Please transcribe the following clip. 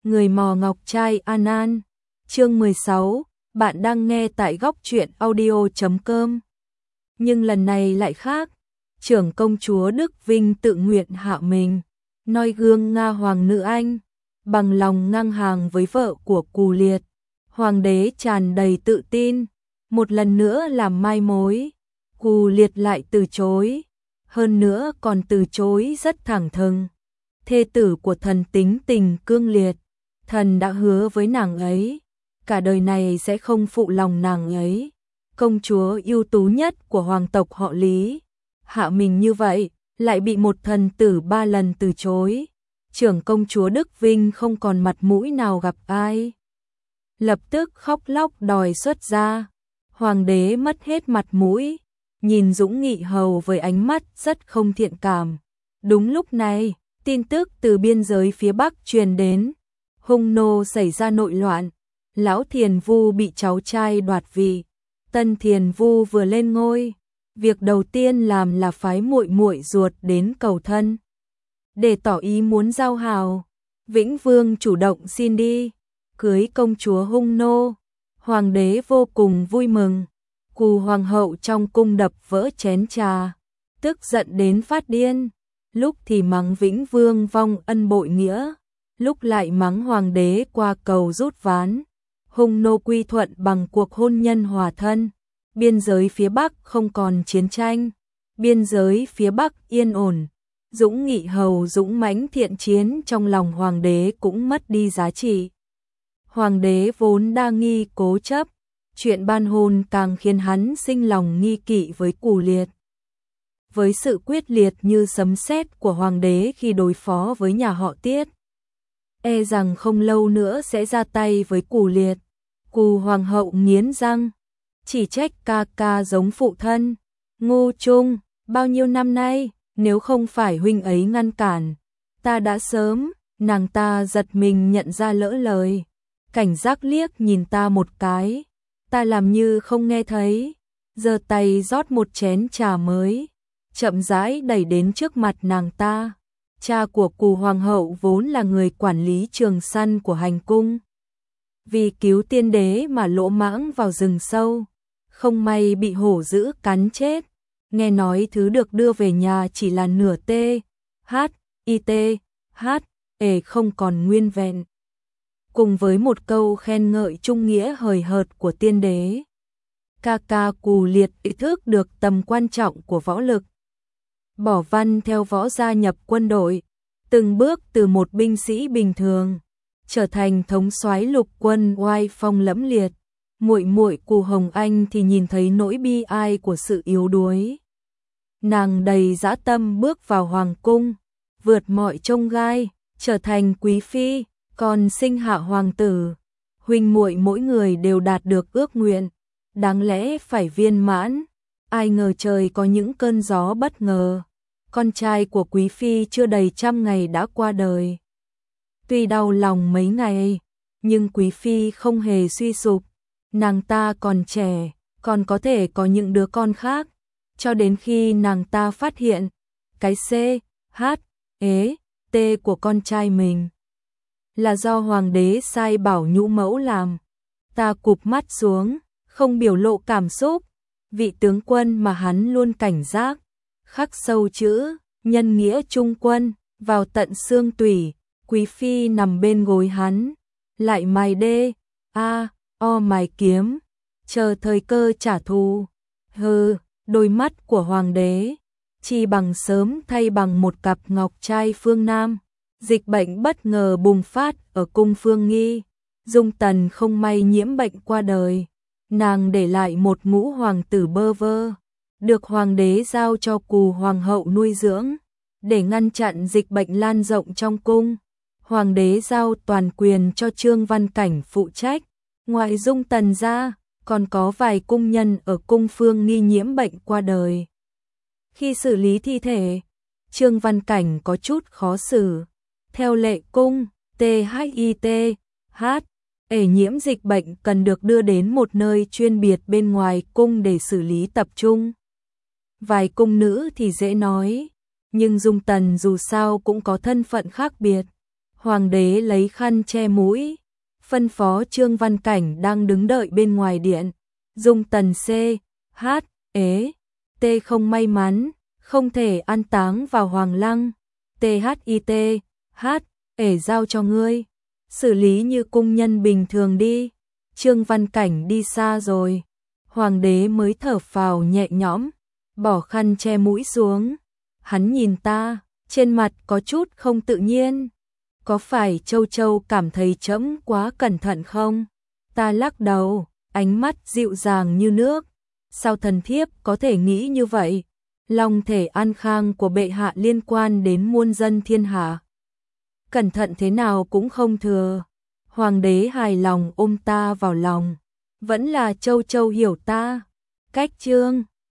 Người mò ngọc trai An An. Chương 16, bạn đang nghe tại góc truyện audio.com. Nhưng lần này lại khác, trưởng công chúa Đức Vinh tự nguyện hạ mình, noi gương Nga hoàng nữ Anh, bằng lòng ngang hàng với vợ của Cù Liệt. Hoàng đế tràn đầy tự tin, một lần nữa làm mai mối, Cù Liệt lại từ chối, hơn nữa còn từ chối rất thẳng thừng. Thê tử của thần tính tình cương liệt, thần đã hứa với nàng ấy, cả đời này sẽ không phụ lòng nàng ấy. Công chúa ưu tú nhất của hoàng tộc họ Lý, hạ mình như vậy, lại bị một thần tử 3 lần từ chối. Trưởng công chúa Đức Vinh không còn mặt mũi nào gặp ai. Lập tức khóc lóc đòi xuất gia. Hoàng đế mất hết mặt mũi, nhìn Dũng Nghị Hầu với ánh mắt rất không thiện cảm. Đúng lúc này, tin tức từ biên giới phía Bắc truyền đến. Hung nô xảy ra nội loạn, lão Thiền Vu bị cháu trai đoạt vị. Tân Thiền Vu vừa lên ngôi, việc đầu tiên làm là phái muội muội ruột đến cầu thân. Để tỏ ý muốn giao hảo, Vĩnh Vương chủ động xin đi, cưới công chúa Hung nô. Hoàng đế vô cùng vui mừng, Cù hoàng hậu trong cung đập vỡ chén trà, tức giận đến phát điên, lúc thì mắng Vĩnh Vương vong ân bội nghĩa, lúc lại mắng hoàng đế qua cầu rút ván. Hung nô quy thuận bằng cuộc hôn nhân hòa thân, biên giới phía Bắc không còn chiến tranh, biên giới phía Bắc yên ổn. Dũng Nghị Hầu dũng mãnh thiện chiến trong lòng hoàng đế cũng mất đi giá trị. Hoàng đế vốn đa nghi cố chấp, chuyện ban hôn càng khiến hắn sinh lòng nghi kỵ với Cù Liệt. Với sự quyết liệt như sấm sét của hoàng đế khi đối phó với nhà họ Tiết, e rằng không lâu nữa sẽ ra tay với Cù Liệt. Cù hoàng hậu nghiến răng, chỉ trách ca ca giống phụ thân, ngu chung, bao nhiêu năm nay, nếu không phải huynh ấy ngăn cản, ta đã sớm. Nàng ta giật mình nhận ra lỡ lời, cảnh giác liếc nhìn ta một cái, ta làm như không nghe thấy, giơ tay rót một chén trà mới, chậm rãi đẩy đến trước mặt nàng ta. Cha của Cù hoàng hậu vốn là người quản lý trường săn của hành cung, vì cứu tiên đế mà lỗ mãng vào rừng sâu, không may bị hổ dữ cắn chết. Nghe nói thứ được đưa về nhà chỉ là nửa không còn nguyên vẹn. Cùng với một câu khen ngợi trung nghĩa hời hợt của tiên đế, ca ca Cù Liệt ý thức được tầm quan trọng của võ lực. Bỏ văn theo võ gia nhập quân đội, từng bước từ một binh sĩ bình thường trở thành thống soái lục quân oai phong lẫm liệt. Muội muội Cù Hồng Anh thì nhìn thấy nỗi bi ai của sự yếu đuối. Nàng đầy dã tâm bước vào hoàng cung, vượt mọi chông gai, trở thành quý phi, còn sinh hạ hoàng tử. Huynh muội mỗi người đều đạt được ước nguyện, đáng lẽ phải viên mãn. Ai ngờ trời có những cơn gió bất ngờ. Con trai của quý phi chưa đầy 100 ngày đã qua đời. Tuy đau lòng mấy ngày, nhưng quý phi không hề suy sụp. Nàng ta còn trẻ, còn có thể có những đứa con khác, cho đến khi nàng ta phát hiện cái T của con trai mình là do hoàng đế sai bảo nhũ mẫu làm. Ta cụp mắt xuống, không biểu lộ cảm xúc. Vị tướng quân mà hắn luôn cảnh giác, khắc sâu chữ nhân nghĩa trung quân vào tận xương tủy. Quý phi nằm bên gối hắn, lại mài mài kiếm, chờ thời cơ trả thù. Đôi mắt của hoàng đế chi bằng sớm thay bằng một cặp ngọc trai phương Nam. Dịch bệnh bất ngờ bùng phát ở cung Phương Nghi, Dung Tần không may nhiễm bệnh qua đời. Nàng để lại một ngũ hoàng tử bơ vơ, được hoàng đế giao cho Cù hoàng hậu nuôi dưỡng. Để ngăn chặn dịch bệnh lan rộng trong cung, hoàng đế giao toàn quyền cho Trương Văn Cảnh phụ trách. Ngoài Dung Tần ra, còn có vài cung nhân ở cung Phương Nghi nhiễm bệnh qua đời. Khi xử lý thi thể, Trương Văn Cảnh có chút khó xử. Theo lệ cung, nhiễm dịch bệnh cần được đưa đến một nơi chuyên biệt bên ngoài cung để xử lý tập trung. Vài cung nữ thì dễ nói, nhưng Dung Tần dù sao cũng có thân phận khác biệt. Hoàng đế lấy khăn che mũi, phân phó Trương Văn Cảnh đang đứng đợi bên ngoài điện. Dung Tần C, H, ế, T không may mắn, không thể an táng vào Hoàng Lăng. THIT, H, ể giao cho ngươi. Xử lý như cung nhân bình thường đi. Trương Văn Cảnh đi xa rồi. Hoàng đế mới thở phào nhẹ nhõm, bỏ khăn che mũi xuống. Hắn nhìn ta, trên mặt có chút không tự nhiên. Có phải Châu Châu cảm thấy trẫm quá cẩn thận không? Ta lắc đầu, ánh mắt dịu dàng như nước. Sao thần thiếp có thể nghĩ như vậy? Long thể an khang của bệ hạ liên quan đến muôn dân thiên hạ. Cẩn thận thế nào cũng không thừa. Hoàng đế hài lòng ôm ta vào lòng. Vẫn là Châu Châu hiểu ta. Cách Trương